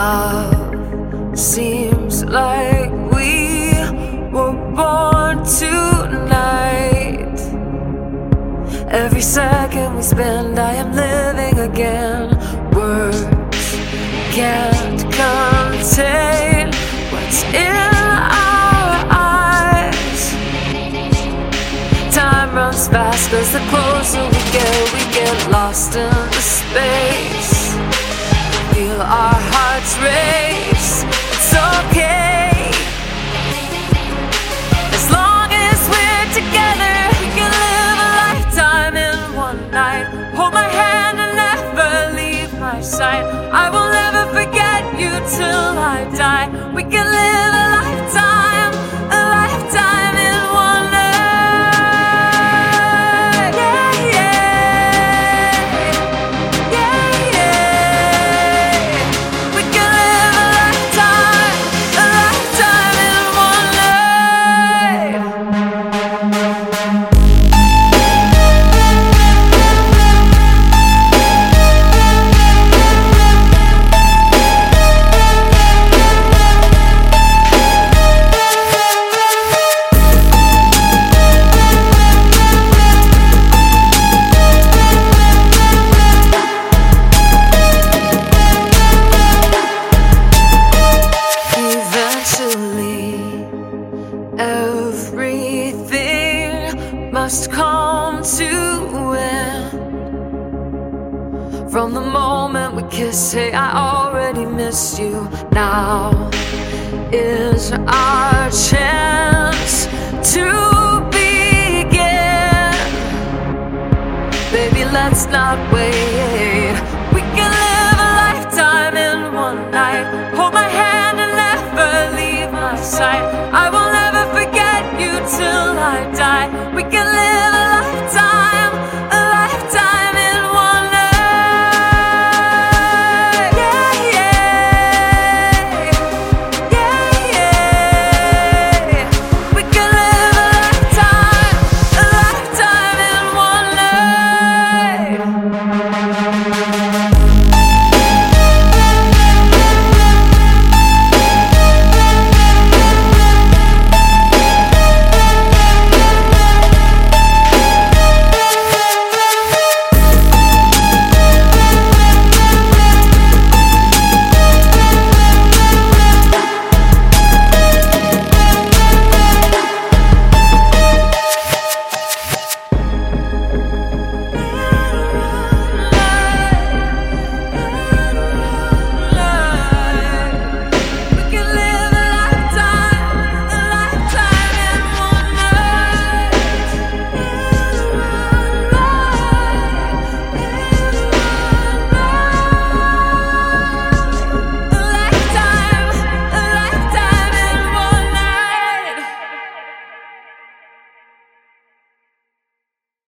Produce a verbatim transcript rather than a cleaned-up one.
Love seems like we were born tonight. Every second we spend, I am living again. Words can't contain what's in our eyes. Time runs fast, cause the closer we get, we get lost in the space. Feel our hearts race, it's okay. As long as we're together, we can live a lifetime in one night. Hold my hand and never leave my side. I will never forget you till I die. We can live a lifetime, a lifetime in one night. Yeah, yeah, yeah, yeah. We can live a lifetime, a lifetime in one night. Everything must come to end. From the moment we kiss, hey, I already missed you. Now is our